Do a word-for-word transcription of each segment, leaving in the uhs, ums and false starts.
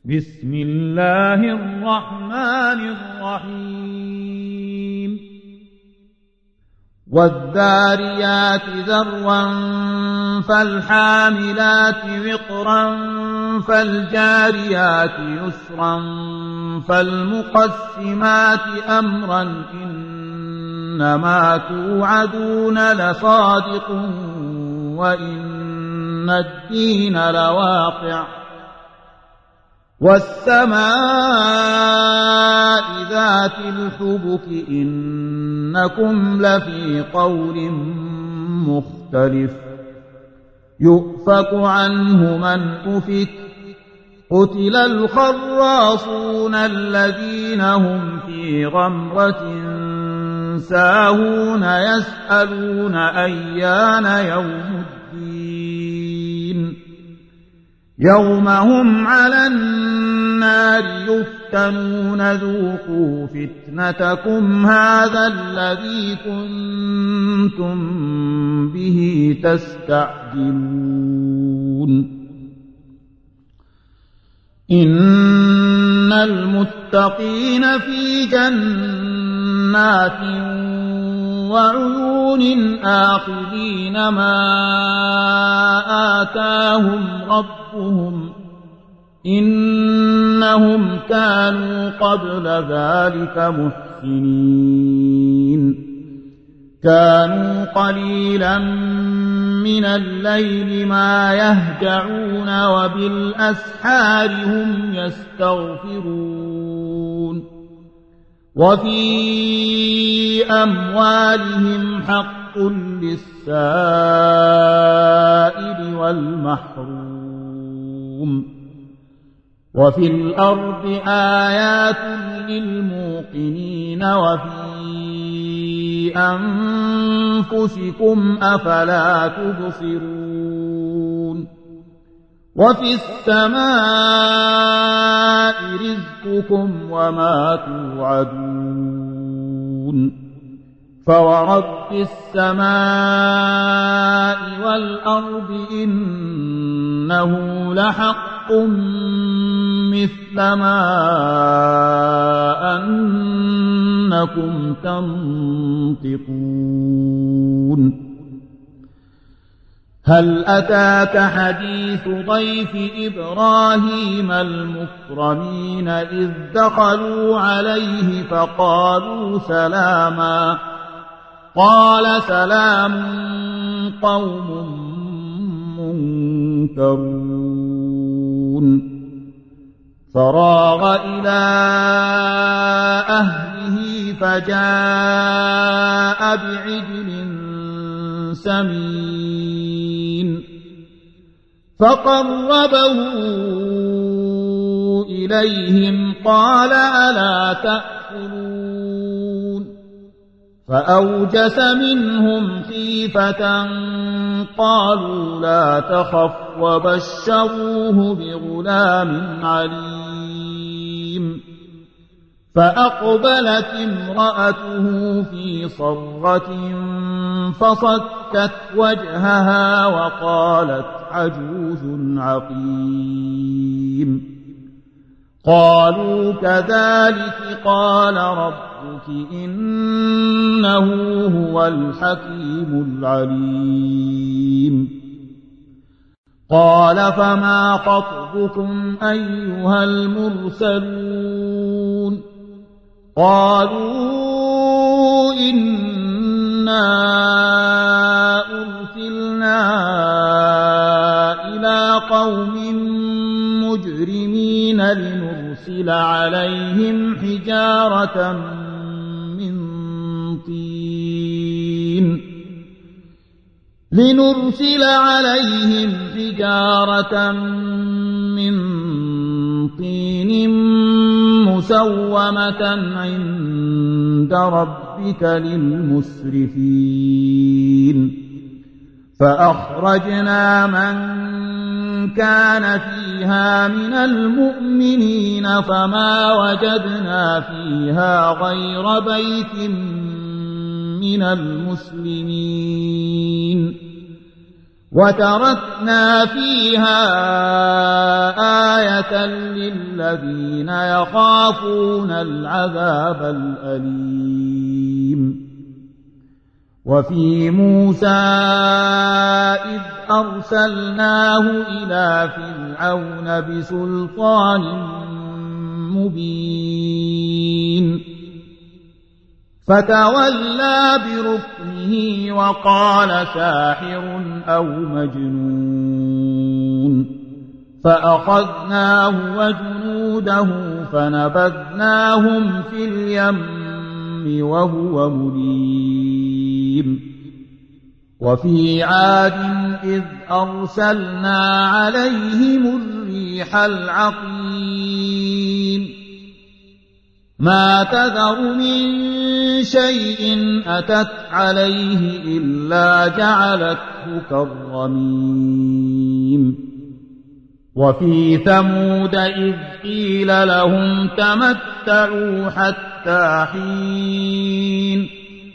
بسم الله الرحمن الرحيم والذاريات ذروا فالحاملات وقرا فالجاريات يسرا فالمقسمات أمرا إنما توعدون لصادق وإن الدين لواقع والسماء ذات الحبك إنكم لفي قول مختلف يؤفك عنه من أفك قتل الخراصون الذين هم في غمرة ساهون يسألون أيان يوم الدين يوم هم على النار يفتنون ذوقوا فتنتكم هذا الذي كنتم به تستعجلون إن المتقين في جنات وعيون آخذين ما آتاهم ربهم إنهم كانوا قبل ذلك محسنين كانوا قليلا من الليل ما يهجعون وبالأسحار هم يستغفرون وفي أموالهم حق للسائل والمحروم وفي الأرض آيات للموقنين وفي أنفسكم أفلا تبصرون وفي السماء رزقكم وما توعدون فورب السماء والأرض إنه لحق مثل ما أنكم تنطقون هل أتاك حديث ضيف إبراهيم المكرمين إذ دخلوا عليه فقالوا سلاما قال سلام قوم منكرون فراغ إلى أهله فجاء بعجل سمين فقربه إليهم قال ألا تأكلون فأوجس منهم خيفة قالوا لا تخف وبشروه بغلام عليم فأقبلت امرأته في صرة فصكت وجهها وقالت عجوز عقيم قالوا كذلك قال ربك إنه هو الحكيم العليم قال فما خطبكم أيها المرسلون قالوا إنا أرسلنا إلى قوم مجرمين لنرسل عليهم حجارة من طين لنرسل عليهم حجارة من طين مسومة عند ربك للمسرفين فأخرجنا من كان فيها من المؤمنين فما وجدنا فيها غير بيت من المسلمين وتركنا فيها آية للذين يخافون العذاب الأليم. وفي موسى إذ أرسلناه إلى فرعون بسلطان مبين فتولى بركنه وقال ساحر أو مجنون فأخذناه وجنوده فنبذناهم في اليم وهو مليم. وفي عاد إذ أرسلنا عليهم الريح العقيم ما تذر من شيء أتت عليه إلا جعلته كالرميم. وفي ثمود إذ قيل لهم تمتعوا حتى حين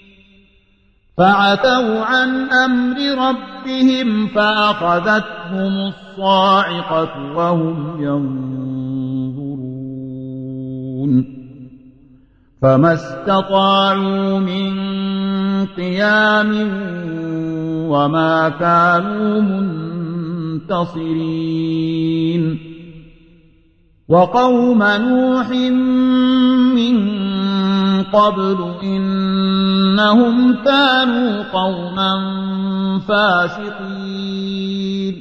فعتوا عن أمر ربهم فأخذتهم الصاعقة وهم ينظرون فما استطاعوا من قيام وما كانوا منتصرين. وقوم نوح من قبل إنهم كانوا قوما فاسقين.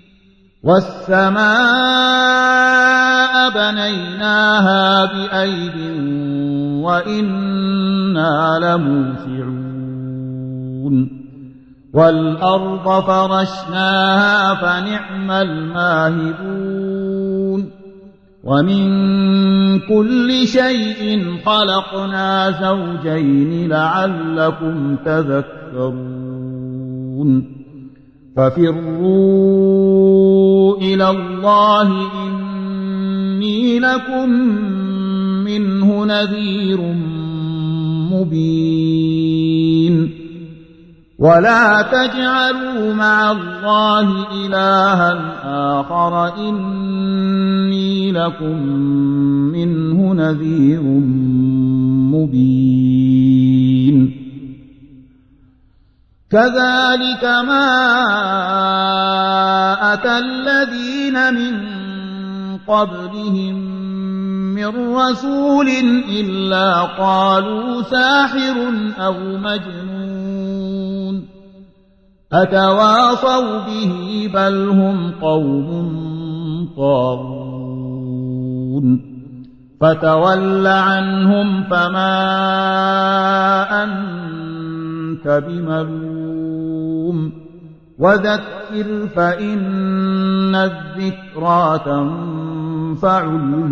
والسماء بنيناها بأيد وإنا لموسعون. والأرض فرشناها فنعم الماهدون. ومن كل شيء خلقنا زوجين لعلكم تذكرون. ففروا إلى الله إني لكم منه نذير مبين. ولا تجعلوا مع الله إلها آخر إني لكم منه نذير مبين. كذلك ما أتى الذين من قبلهم من رسول إلا قالوا ساحر أو مجنون أتواصوا به بل هم قوم طاغون. فتول عنهم فما أنت بملوم وذكر فإن الذكرى تنفع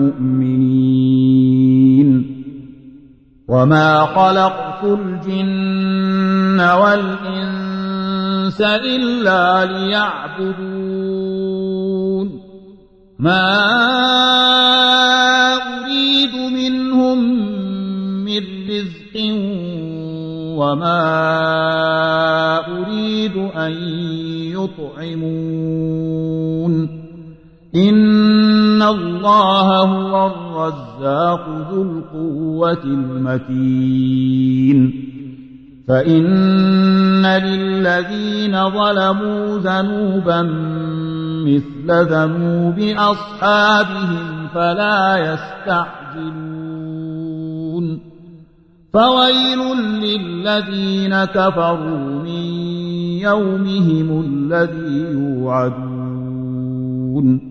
المؤمنين. وما خلقت الجن والإنس إلا ليعبدون ما أريد منهم من رزق وما أريد أن يطعمون إن الله هو الرزاق ذو القوة المتين. فإن للذين ظلموا ذنوبا مثل ذنوب أصحابهم فلا يستعجلون. فويل للذين كفروا من يومهم الذي يوعدون